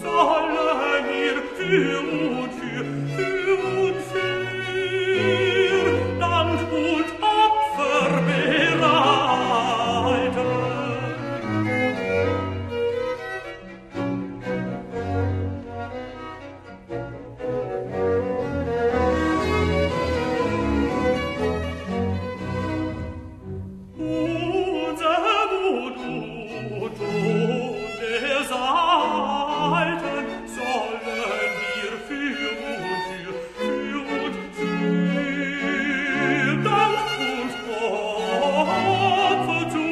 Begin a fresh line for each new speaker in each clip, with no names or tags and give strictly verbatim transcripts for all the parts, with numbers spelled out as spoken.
sollen wir für und für, für und für Dank und Opfer bereiten. Unser Mut und Ton der Seiten sollen wir für und für, für und für Dank und Opfer zu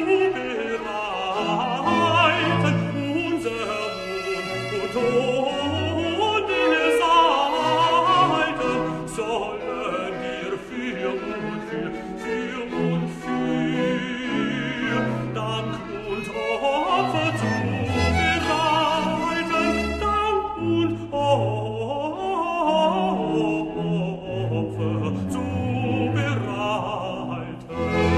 bereiten. Unser Mut und Ton der Seiten sollen wir für und für, für und für Dank und Opfer zu bereiten, Dank und Opfer zu bereiten.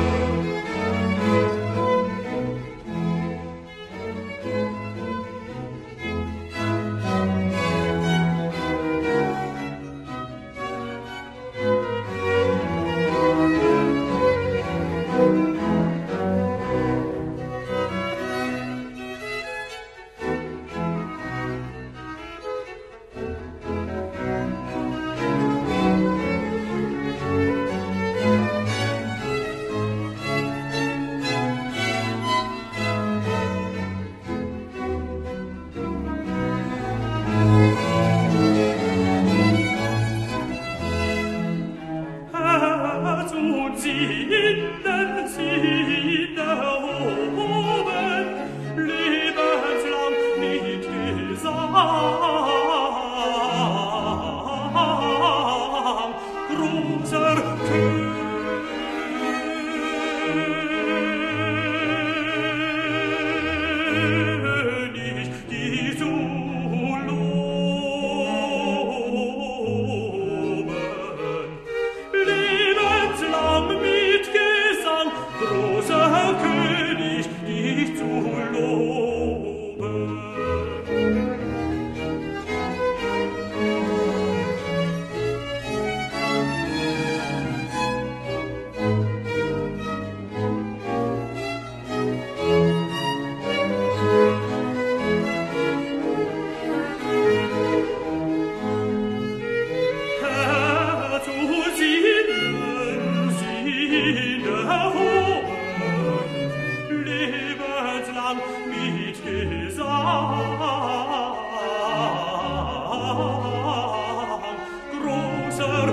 Herz und Sinnen, Sinne oben, lebenslang mit Gesang, großer König, die zu loben. Lebenslang mit Gesang, großer König, dich zu loben. Herz und Sinnen, Sinne hoben, lebenslang mit Gesang, großer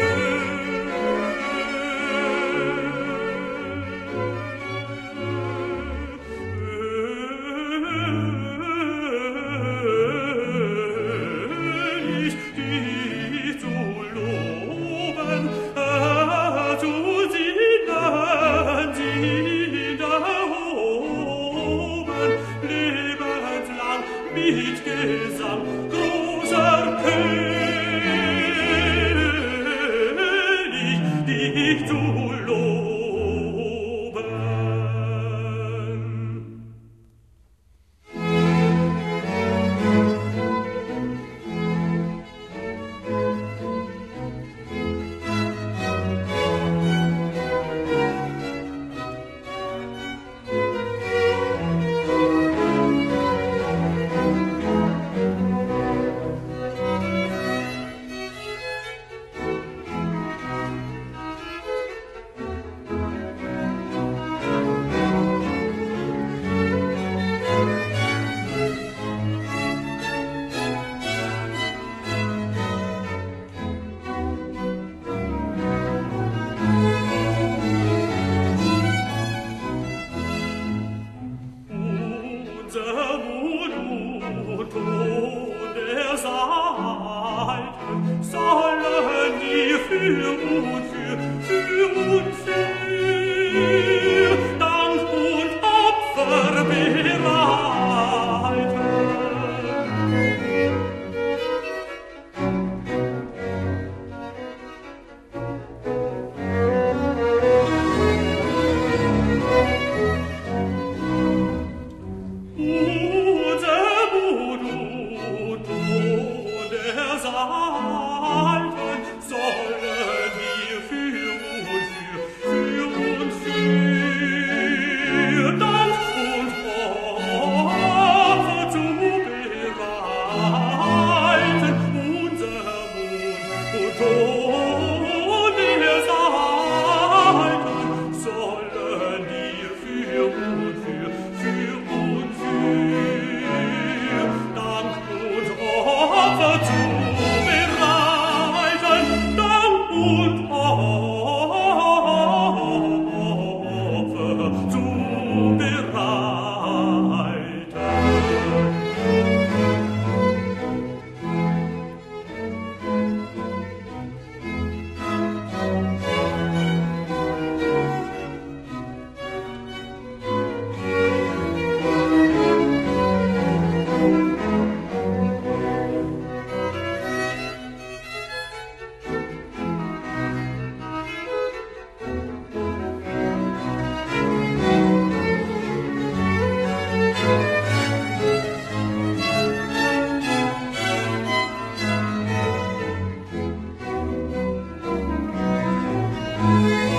König, dich zu loben. Herz und Sinnen, Sinne hoben, lebenslang mit Gesang, großer König, dich zu loben. Unser Mut und Ton der Seiten sollen wir für und für, für und für Dank und Opfer bereiten. Mm.
Musik